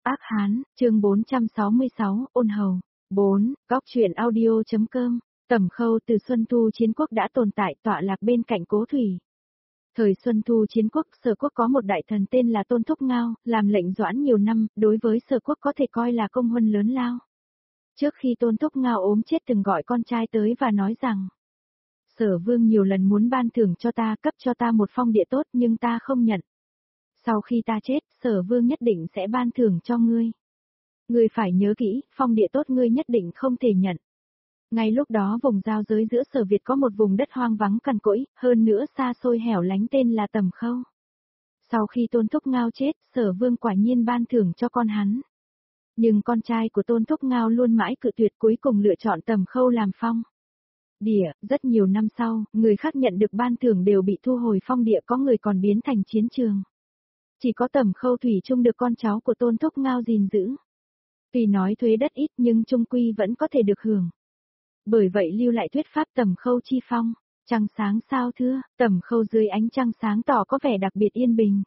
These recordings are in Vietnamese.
Ác Hán, chương 466, ôn hầu. 4. Góc truyện audio.com. Tẩm Khâu từ Xuân Thu Chiến Quốc đã tồn tại tọa lạc bên cạnh Cố Thủy. Thời Xuân Thu Chiến Quốc, Sở Quốc có một đại thần tên là Tôn Thúc Ngao, làm lệnh doãn nhiều năm, đối với Sở Quốc có thể coi là công huân lớn lao. Trước khi Tôn Thúc Ngao ốm chết từng gọi con trai tới và nói rằng: Sở Vương nhiều lần muốn ban thưởng cho ta, cấp cho ta một phong địa tốt nhưng ta không nhận. Sau khi ta chết, Sở Vương nhất định sẽ ban thưởng cho ngươi. Ngươi phải nhớ kỹ, phong địa tốt ngươi nhất định không thể nhận. Ngay lúc đó vùng giao giới giữa Sở Việt có một vùng đất hoang vắng cằn cỗi, hơn nữa xa xôi hẻo lánh tên là Tầm Khâu. Sau khi Tôn Thúc Ngao chết, Sở Vương quả nhiên ban thưởng cho con hắn. Nhưng con trai của Tôn Thúc Ngao luôn mãi cự tuyệt, cuối cùng lựa chọn Tầm Khâu làm phong địa. Rất nhiều năm sau, người khác nhận được ban thưởng đều bị thu hồi phong địa, có người còn biến thành chiến trường. Chỉ có Tầm Khâu thủy chung được con cháu của Tôn Thúc Ngao gìn giữ. Tuy nói thuế đất ít nhưng chung quy vẫn có thể được hưởng. Bởi vậy lưu lại thuyết pháp Tầm Khâu chi phong. Trăng sáng sao thưa, Tầm Khâu dưới ánh trăng sáng tỏ có vẻ đặc biệt yên bình.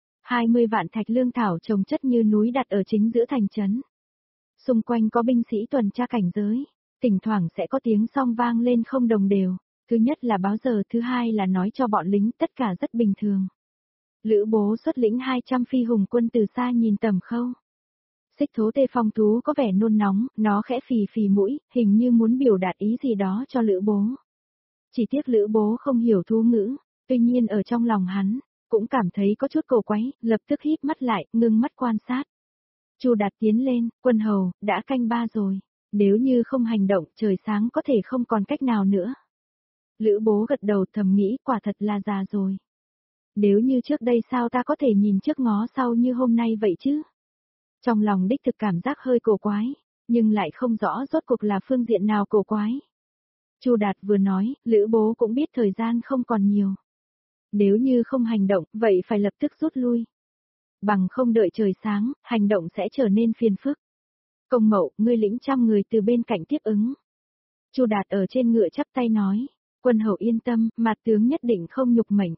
20 vạn thạch lương thảo trồng chất như núi đặt ở chính giữa thành trấn. Xung quanh có binh sĩ tuần tra cảnh giới, thỉnh thoảng sẽ có tiếng song vang lên không đồng đều. Thứ nhất là báo giờ, thứ hai là nói cho bọn lính, tất cả rất bình thường. Lữ Bố xuất lĩnh 200 phi hùng quân từ xa nhìn Tầm Khâu. Xích Thố Tê Phong thú có vẻ nôn nóng, nó khẽ phì phì mũi, hình như muốn biểu đạt ý gì đó cho Lữ Bố. Chỉ tiếc Lữ Bố không hiểu thú ngữ, tuy nhiên ở trong lòng hắn, cũng cảm thấy có chút cổ quái, lập tức híp mắt lại, ngưng mắt quan sát. Chu Đạt tiến lên: Quân hầu, đã canh 3 rồi, nếu như không hành động, trời sáng có thể không còn cách nào nữa. Lữ Bố gật đầu thầm nghĩ, quả thật là già rồi. Nếu như trước đây sao ta có thể nhìn trước ngó sau như hôm nay vậy chứ? Trong lòng đích thực cảm giác hơi cổ quái, nhưng lại không rõ rốt cuộc là phương diện nào cổ quái. Chu Đạt vừa nói, Lữ Bố cũng biết thời gian không còn nhiều. Nếu như không hành động, vậy phải lập tức rút lui. Bằng không đợi trời sáng, hành động sẽ trở nên phiền phức. Công Mậu, ngươi lĩnh 100 người từ bên cạnh tiếp ứng. Chu Đạt ở trên ngựa chắp tay nói: Quân hầu yên tâm, Mạt tướng nhất định không nhục mệnh.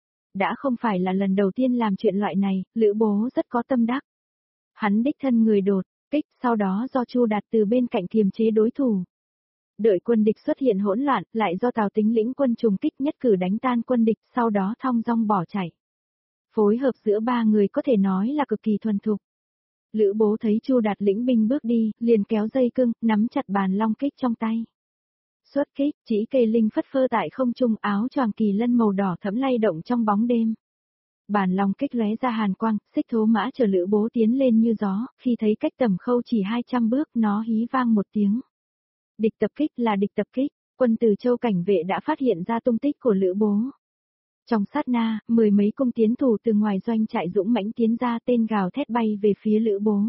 Đã không phải là lần đầu tiên làm chuyện loại này, Lữ Bố rất có tâm đắc. Hắn đích thân người đột kích, sau đó do Chu Đạt từ bên cạnh kiềm chế đối thủ. Đợi quân địch xuất hiện hỗn loạn, lại do Tào Tính lĩnh quân trùng kích nhất cử đánh tan quân địch, sau đó thong dong bỏ chạy. Phối hợp giữa ba người có thể nói là cực kỳ thuần thục. Lữ Bố thấy Chu Đạt lĩnh binh bước đi, liền kéo dây cương, nắm chặt bàn long kích trong tay. Xuất kích, chỉ cây linh phất phơ tại không trung, áo choàng kỳ lân màu đỏ thẫm lay động trong bóng đêm. Bàn long kích lóe ra hàn quang, Xích Thố mã chờ Lữ Bố tiến lên như gió, khi thấy cách Tầm Khâu chỉ 200 bước, nó hí vang một tiếng. Địch tập kích là địch tập kích, quân Từ Châu cảnh vệ đã phát hiện ra tung tích của Lữ Bố. Trong sát na, 10 mấy cung tiến thủ từ ngoài doanh trại dũng mãnh tiến ra, tên gào thét bay về phía Lữ Bố.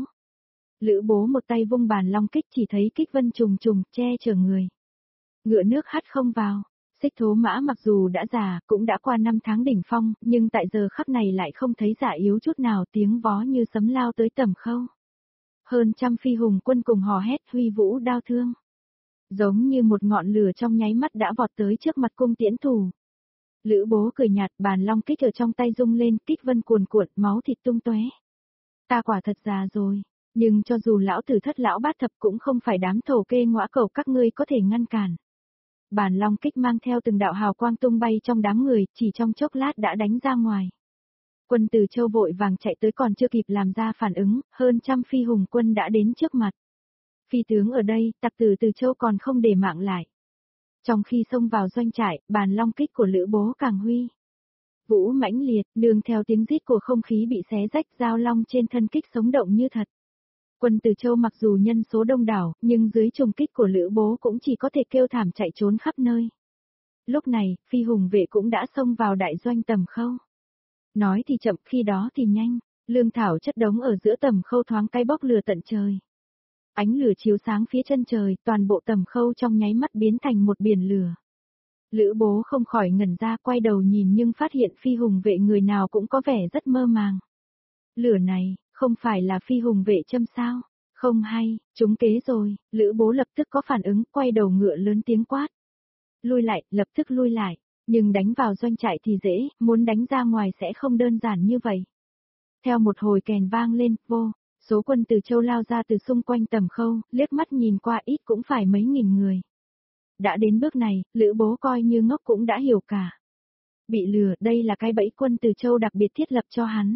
Lữ Bố một tay vung bàn long kích, chỉ thấy kích vân trùng trùng, che chở người. Ngựa nước hắt không vào. Xích Thố mã mặc dù đã già, cũng đã qua 5 tháng đỉnh phong, nhưng tại giờ khắc này lại không thấy già yếu chút nào, tiếng vó như sấm lao tới Tầm Khâu. Hơn 100 phi hùng quân cùng hò hét, huy vũ đao thương. Giống như một ngọn lửa trong nháy mắt đã vọt tới trước mặt cung tiễn thủ. Lữ Bố cười nhạt, bàn long kích ở trong tay rung lên, kích vân cuồn cuộn, máu thịt tung tóe. Ta quả thật già rồi, nhưng cho dù lão tử thất lão bát thập cũng không phải đám thổ kê ngõa cẩu các ngươi có thể ngăn cản. Bàn long kích mang theo từng đạo hào quang tung bay trong đám người, chỉ trong chốc lát đã đánh ra ngoài. Quân Từ Châu vội vàng chạy tới, còn chưa kịp làm ra phản ứng, hơn 100 phi hùng quân đã đến trước mặt. Phi tướng ở đây, tặc tử Từ Châu còn không để mạng lại. Trong khi xông vào doanh trại, bàn long kích của Lữ Bố càng huy vũ mãnh liệt, nương theo tiếng rít của không khí bị xé rách, dao long trên thân kích sống động như thật. Quân Từ Châu mặc dù nhân số đông đảo, nhưng dưới trùng kích của Lữ Bố cũng chỉ có thể kêu thảm chạy trốn khắp nơi. Lúc này, phi hùng vệ cũng đã xông vào đại doanh Tầm Khâu. Nói thì chậm, khi đó thì nhanh, lương thảo chất đống ở giữa Tầm Khâu thoáng cái bốc lửa tận trời. Ánh lửa chiếu sáng phía chân trời, toàn bộ Tầm Khâu trong nháy mắt biến thành một biển lửa. Lữ Bố không khỏi ngẩn ra, quay đầu nhìn nhưng phát hiện phi hùng vệ người nào cũng có vẻ rất mơ màng. Lửa này, không phải là phi hùng vệ châm sao? Không hay, trúng kế rồi. Lữ Bố lập tức có phản ứng, quay đầu ngựa lớn tiếng quát. Lui lại, lập tức lui lại. Nhưng đánh vào doanh trại thì dễ, muốn đánh ra ngoài sẽ không đơn giản như vậy. Theo một hồi kèn vang lên, vô, Số quân Từ Châu lao ra từ xung quanh Tầm Khâu, liếc mắt nhìn qua ít cũng phải mấy nghìn người. Đã đến bước này, Lữ Bố coi như ngốc cũng đã hiểu cả. Bị lừa, đây là cái bẫy quân Từ Châu đặc biệt thiết lập cho hắn.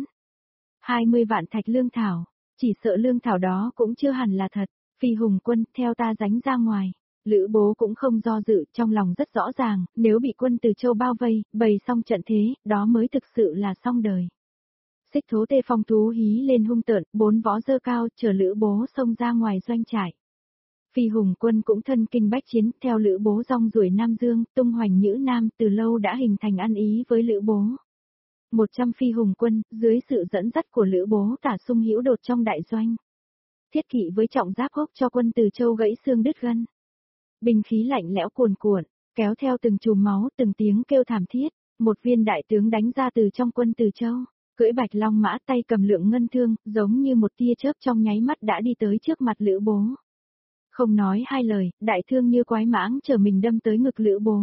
20 vạn thạch lương thảo, chỉ sợ lương thảo đó cũng chưa hẳn là thật. Phi Hùng Quân, theo ta ránh ra ngoài. Lữ Bố cũng không do dự, trong lòng rất rõ ràng, nếu bị quân Từ Châu bao vây, bày xong trận thế, đó mới thực sự là xong đời. Xích Thố Tê Phong thú hí lên hung tợn, 4 vó dơ cao, chờ Lữ Bố xông ra ngoài doanh trại. Phi Hùng Quân cũng thân kinh bách chiến, theo Lữ Bố rong ruổi Nam Dương, tung hoành Nhữ Nam, từ lâu đã hình thành ăn ý với Lữ Bố. 100 Phi Hùng Quân, dưới sự dẫn dắt của Lữ Bố tả sung hữu đột trong đại doanh. Thiết kỵ với trọng giáp hốc cho quân Từ Châu gãy xương đứt gân. Binh khí lạnh lẽo cuồn cuộn, kéo theo từng chùm máu, từng tiếng kêu thảm thiết, một viên đại tướng đánh ra từ trong quân Từ Châu, cưỡi bạch long mã tay cầm lượng ngân thương, giống như một tia chớp trong nháy mắt đã đi tới trước mặt Lữ Bố. Không nói hai lời, đại thương như quái mãng trở mình đâm tới ngực Lữ Bố.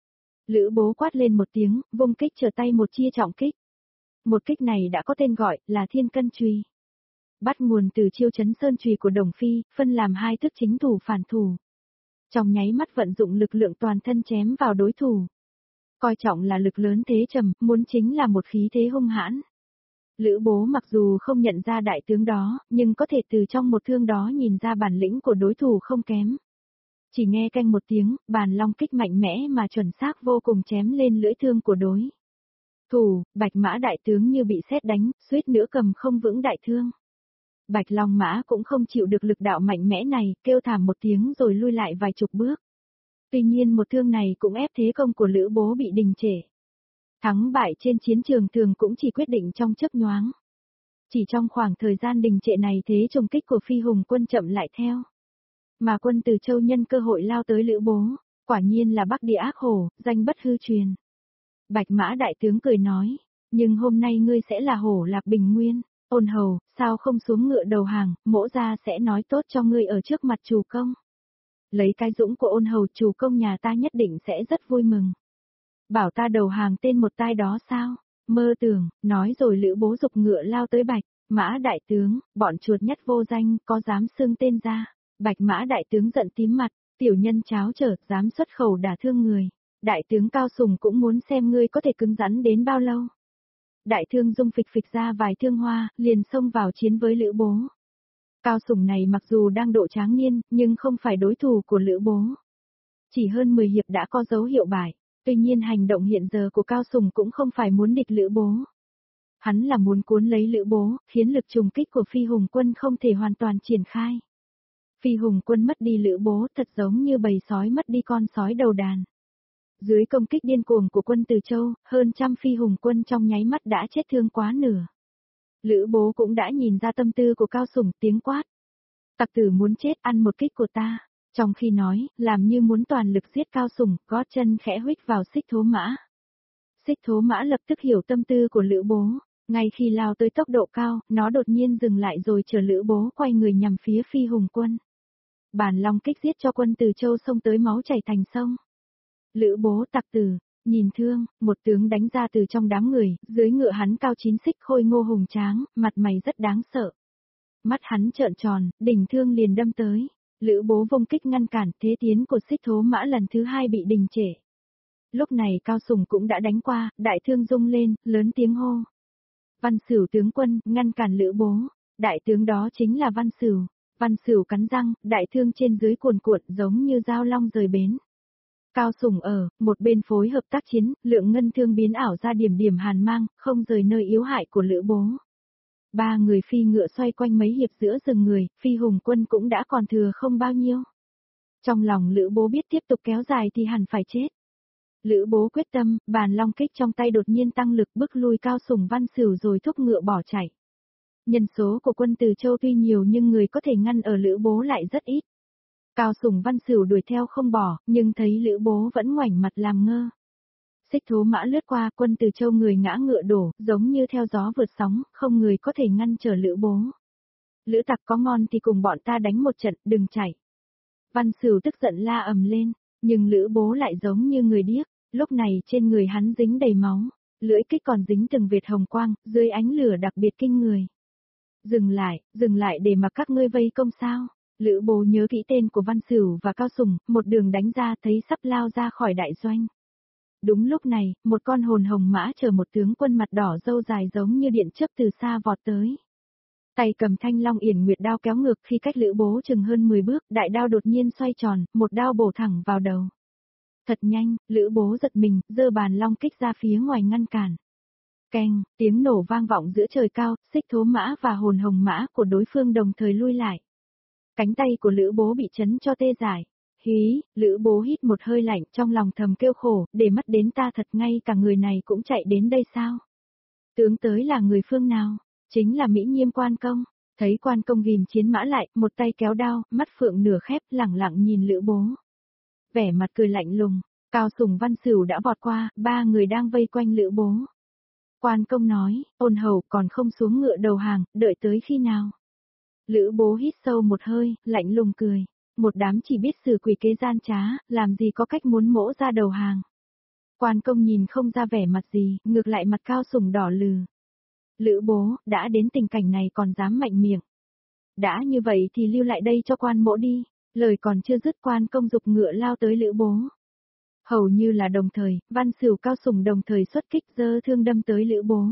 Lữ Bố quát lên một tiếng, vung kích trở tay một chia trọng kích. Một kích này đã có tên gọi là Thiên Cân Chùy. Bắt nguồn từ chiêu chấn sơn chùy của Đồng Phi, phân làm hai thức chính thủ phản thủ. Trong nháy mắt vận dụng lực lượng toàn thân chém vào đối thủ. Coi trọng là lực lớn thế trầm, muốn chính là một khí thế hung hãn. Lữ Bố mặc dù không nhận ra đại tướng đó, nhưng có thể từ trong một thương đó nhìn ra bản lĩnh của đối thủ không kém. Chỉ nghe canh một tiếng, bàn long kích mạnh mẽ mà chuẩn xác vô cùng chém lên lưỡi thương của đối thủ, Bạch Mã đại tướng như bị sét đánh, suýt nữa cầm không vững đại thương. Bạch Long Mã cũng không chịu được lực đạo mạnh mẽ này, kêu thảm một tiếng rồi lui lại vài chục bước. Tuy nhiên một thương này cũng ép thế công của Lữ Bố bị đình trệ. Thắng bại trên chiến trường thường cũng chỉ quyết định trong chớp nhoáng. Chỉ trong khoảng thời gian đình trệ này thế trùng kích của Phi Hùng Quân chậm lại theo. Mà quân Từ Châu nhân cơ hội lao tới Lữ Bố, quả nhiên là Bắc Địa ác hổ, danh bất hư truyền. Bạch Mã đại tướng cười nói, nhưng hôm nay ngươi sẽ là hổ lạc bình nguyên. Ôn Hầu, sao không xuống ngựa đầu hàng, mỗ ra sẽ nói tốt cho ngươi ở trước mặt chủ công. Lấy cái dũng của Ôn Hầu, chủ công nhà ta nhất định sẽ rất vui mừng. Bảo ta đầu hàng tên một tai đó sao? Mơ tưởng, nói rồi Lữ Bố dục ngựa lao tới Bạch Mã đại tướng, bọn chuột nhất vô danh, có dám xưng tên ra. Bạch Mã đại tướng giận tím mặt, tiểu nhân cháo trở, dám xuất khẩu đả thương người. Đại tướng Cao Sùng cũng muốn xem ngươi có thể cứng rắn đến bao lâu. Đại thương dung phịch phịch ra vài thương hoa, liền xông vào chiến với Lữ Bố. Cao Sùng này mặc dù đang độ tráng niên, nhưng không phải đối thủ của Lữ Bố. Chỉ hơn 10 hiệp đã có dấu hiệu bại, tuy nhiên hành động hiện giờ của Cao Sùng cũng không phải muốn địch Lữ Bố. Hắn là muốn cuốn lấy Lữ Bố, khiến lực trùng kích của Phi Hùng Quân không thể hoàn toàn triển khai. Phi Hùng Quân mất đi Lữ Bố thật giống như bầy sói mất đi con sói đầu đàn. Dưới công kích điên cuồng của quân Từ Châu, hơn trăm Phi Hùng Quân trong nháy mắt đã chết thương quá nửa. Lữ Bố cũng đã nhìn ra tâm tư của Cao Sùng, tiếng quát. Tặc tử muốn chết, ăn một kích của ta. Trong khi nói, làm như muốn toàn lực giết Cao Sùng, gót chân khẽ huých vào Xích Thố Mã. Xích Thố Mã lập tức hiểu tâm tư của Lữ Bố. Ngay khi lao tới tốc độ cao, nó đột nhiên dừng lại rồi chờ Lữ Bố quay người nhằm phía Phi Hùng Quân. Bàn long kích giết cho quân Từ Châu xông tới máu chảy thành sông. Lữ Bố tặc tử, nhìn thương, một tướng đánh ra từ trong đám người, dưới ngựa hắn cao 9 xích khôi ngô hùng tráng, mặt mày rất đáng sợ. Mắt hắn trợn tròn, đỉnh thương liền đâm tới. Lữ Bố vung kích ngăn cản, thế tiến của Xích Thố Mã lần thứ 2 bị đình trệ. Lúc này Cao Sùng cũng đã đánh qua, đại thương rung lên, lớn tiếng hô. Văn Sửu tướng quân, ngăn cản Lữ Bố. Đại tướng đó chính là Văn Sửu. Văn Sửu cắn răng, đại thương trên dưới cuồn cuộn giống như dao long rời bến. Cao Sùng ở một bên phối hợp tác chiến, lượng ngân thương biến ảo ra điểm điểm hàn mang, không rời nơi yếu hại của Lữ Bố. Ba người phi ngựa xoay quanh mấy hiệp giữa rừng người, Phi Hùng Quân cũng đã còn thừa không bao nhiêu. Trong lòng Lữ Bố biết tiếp tục kéo dài thì hẳn phải chết. Lữ Bố quyết tâm, bàn long kích trong tay đột nhiên tăng lực bức lui Cao Sùng Văn Sửu rồi thúc ngựa bỏ chạy. Nhân số của quân Từ Châu tuy nhiều nhưng người có thể ngăn ở Lữ Bố lại rất ít. Cao Sùng Văn Sửu đuổi theo không bỏ, nhưng thấy Lữ Bố vẫn ngoảnh mặt làm ngơ. Xích Thố Mã lướt qua, quân Từ Châu người ngã ngựa đổ, giống như theo gió vượt sóng, không người có thể ngăn trở Lữ Bố. Lữ tặc có ngon thì cùng bọn ta đánh một trận, đừng chạy. Văn Sửu tức giận la ầm lên, nhưng Lữ Bố lại giống như người điếc, lúc này trên người hắn dính đầy máu, lưỡi kích còn dính từng vệt hồng quang, dưới ánh lửa đặc biệt kinh người. Dừng lại để mà các ngươi vây công sao? Lữ Bố nhớ kỹ tên của Văn Sửu và Cao Sùng, một đường đánh ra thấy sắp lao ra khỏi đại doanh. Đúng lúc này, một con hồn hồng mã chờ một tướng quân mặt đỏ râu dài giống như điện chớp từ xa vọt tới. Tay cầm thanh long yển nguyệt đao kéo ngược khi cách Lữ Bố chừng hơn 10 bước, đại đao đột nhiên xoay tròn, một đao bổ thẳng vào đầu. Thật nhanh, Lữ Bố giật mình, giơ bàn long kích ra phía ngoài ngăn cản. Keng, tiếng nổ vang vọng giữa trời cao, Xích Thố Mã và hồn hồng mã của đối phương đồng thời lui lại. Cánh tay của Lữ Bố bị chấn cho tê dại. Hí, Lữ Bố hít một hơi lạnh trong lòng thầm kêu khổ, để mắt đến ta thật ngay cả người này cũng chạy đến đây sao? Tướng tới là người phương nào? Chính là Mỹ Nhiêm Quan Công. Thấy Quan Công ghim chiến mã lại, một tay kéo đao, mắt phượng nửa khép, lẳng lặng nhìn Lữ Bố. Vẻ mặt cười lạnh lùng, Cao Sùng Văn Sửu đã vọt qua, ba người đang vây quanh Lữ Bố. Quan Công nói, ôn hầu còn không xuống ngựa đầu hàng, đợi tới khi nào? Lữ Bố hít sâu một hơi, lạnh lùng cười. Một đám chỉ biết xử quỷ kế gian trá, làm gì có cách muốn mỗ ra đầu hàng. Quan Công nhìn không ra vẻ mặt gì, ngược lại mặt Cao Sùng đỏ lừ. Lữ Bố, đã đến tình cảnh này còn dám mạnh miệng. Đã như vậy thì lưu lại đây cho quan mỗ đi. Lời còn chưa dứt Quan Công giục ngựa lao tới Lữ Bố. Hầu như là đồng thời, Văn Sửu Cao Sùng đồng thời xuất kích giơ thương đâm tới Lữ Bố.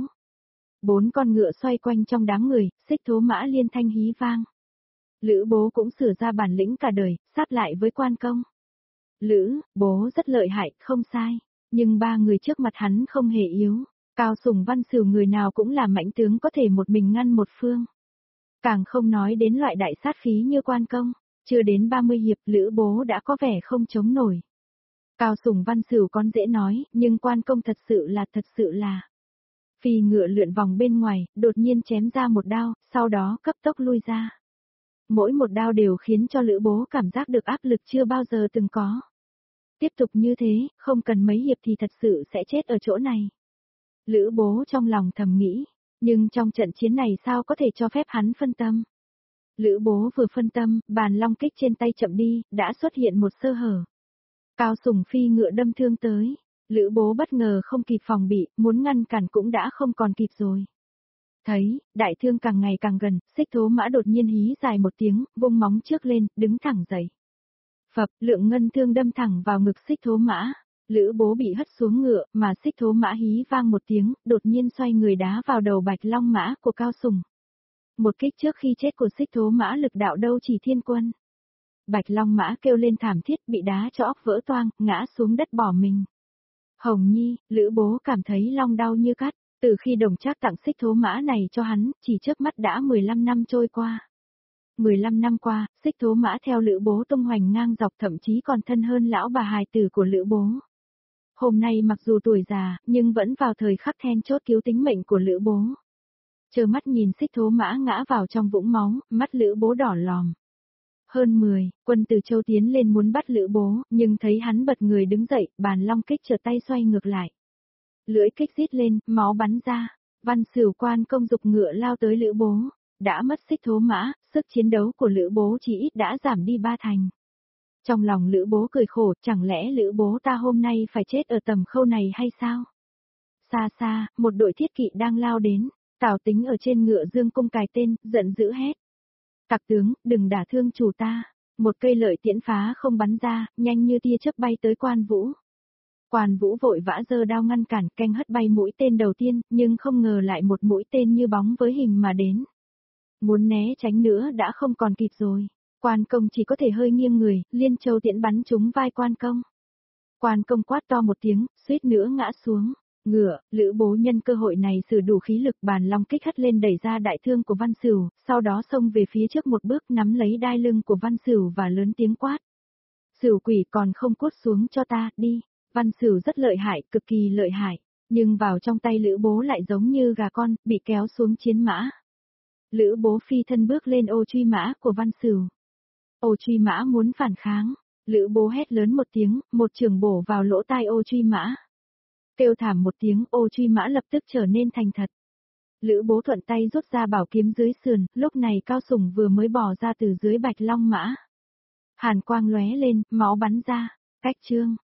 4 con ngựa xoay quanh trong đám người, Xích Thố Mã liên thanh hí vang. Lữ Bố cũng sửa ra bản lĩnh cả đời, sát lại với Quan Công. Lữ Bố rất lợi hại, không sai, nhưng ba người trước mặt hắn không hề yếu. Cao Sùng Văn Sửu người nào cũng là mãnh tướng có thể một mình ngăn một phương. Càng không nói đến loại đại sát khí như Quan Công, chưa đến 30 hiệp Lữ Bố đã có vẻ không chống nổi. Cao Sùng Văn Sửu con dễ nói, nhưng Quan Công thật sự là. Phi ngựa lượn vòng bên ngoài, đột nhiên chém ra một đao, sau đó cấp tốc lui ra. Mỗi một đao đều khiến cho Lữ Bố cảm giác được áp lực chưa bao giờ từng có. Tiếp tục như thế, không cần mấy hiệp thì thật sự sẽ chết ở chỗ này. Lữ Bố trong lòng thầm nghĩ, nhưng trong trận chiến này sao có thể cho phép hắn phân tâm. Lữ Bố vừa phân tâm, bàn long kích trên tay chậm đi, đã xuất hiện một sơ hở. Cao Sùng phi ngựa đâm thương tới. Lữ Bố bất ngờ không kịp phòng bị, muốn ngăn cản cũng đã không còn kịp rồi. Thấy, đại thương càng ngày càng gần, Xích Thố Mã đột nhiên hí dài một tiếng, vung móng trước lên, đứng thẳng dậy. Phập, lượng ngân thương đâm thẳng vào ngực Xích Thố Mã. Lữ Bố bị hất xuống ngựa, mà Xích Thố Mã hí vang một tiếng, đột nhiên xoay người đá vào đầu Bạch Long Mã của Cao Sùng. Một kích trước khi chết của Xích Thố Mã lực đạo đâu chỉ thiên quân. Bạch Long Mã kêu lên thảm thiết, bị đá cho óc vỡ toang, ngã xuống đất bỏ mình. Hồng Nhi, Lữ Bố cảm thấy long đau như cắt, từ khi Đồng Trác tặng Xích Thố Mã này cho hắn, chỉ trước mắt đã 15 năm trôi qua. 15 năm qua, Xích Thố Mã theo Lữ Bố tung hoành ngang dọc, thậm chí còn thân hơn lão bà hài tử của Lữ Bố. Hôm nay mặc dù tuổi già, nhưng vẫn vào thời khắc then chốt cứu tính mệnh của Lữ Bố. Trơ mắt nhìn Xích Thố Mã ngã vào trong vũng máu, mắt Lữ Bố đỏ lòm. Hơn 10, quân từ Châu tiến lên muốn bắt Lữ Bố, nhưng thấy hắn bật người đứng dậy, bàn long kích trở tay xoay ngược lại. Lưỡi kích rít lên, máu bắn ra. Văn Sửu Quan Công giục ngựa lao tới Lữ Bố. Đã mất Xích Thố Mã, sức chiến đấu của Lữ Bố chỉ ít đã giảm đi 3 thành. Trong lòng Lữ Bố cười khổ, chẳng lẽ Lữ Bố ta hôm nay phải chết ở tầm khâu này hay sao? Xa xa, một đội thiết kỵ đang lao đến. Tào Tính ở trên ngựa dương cung cài tên, giận dữ hét. Tặc tướng, đừng đả thương chủ ta. Một cây lợi tiễn phá không bắn ra, nhanh như tia chớp bay tới Quan Vũ. Quan Vũ vội vã giơ đao ngăn cản, canh hất bay mũi tên đầu tiên, nhưng không ngờ lại một mũi tên như bóng với hình mà đến. Muốn né tránh nữa đã không còn kịp rồi. Quan Công chỉ có thể hơi nghiêng người, liên châu tiễn bắn trúng vai Quan Công. Quan Công quát to một tiếng, suýt nữa ngã xuống. Ngựa, Lữ Bố nhân cơ hội này sử đủ khí lực, bàn long kích hất lên đẩy ra đại thương của Văn Sửu, sau đó xông về phía trước một bước, nắm lấy đai lưng của Văn Sửu và lớn tiếng quát. Sửu quỷ còn không cút xuống cho ta, đi. Văn Sửu rất lợi hại, cực kỳ lợi hại, nhưng vào trong tay Lữ Bố lại giống như gà con, bị kéo xuống chiến mã. Lữ Bố phi thân bước lên ô truy mã của Văn Sửu. Ô truy mã muốn phản kháng, Lữ Bố hét lớn một tiếng, một chưởng bổ vào lỗ tai ô truy mã. Kêu thảm một tiếng, ô truy mã lập tức trở nên thành thật. Lữ Bố thuận tay rút ra bảo kiếm dưới sườn, lúc này Cao Sùng vừa mới bỏ ra từ dưới Bạch Long Mã. Hàn quang lóe lên, máu bắn ra, cách chương.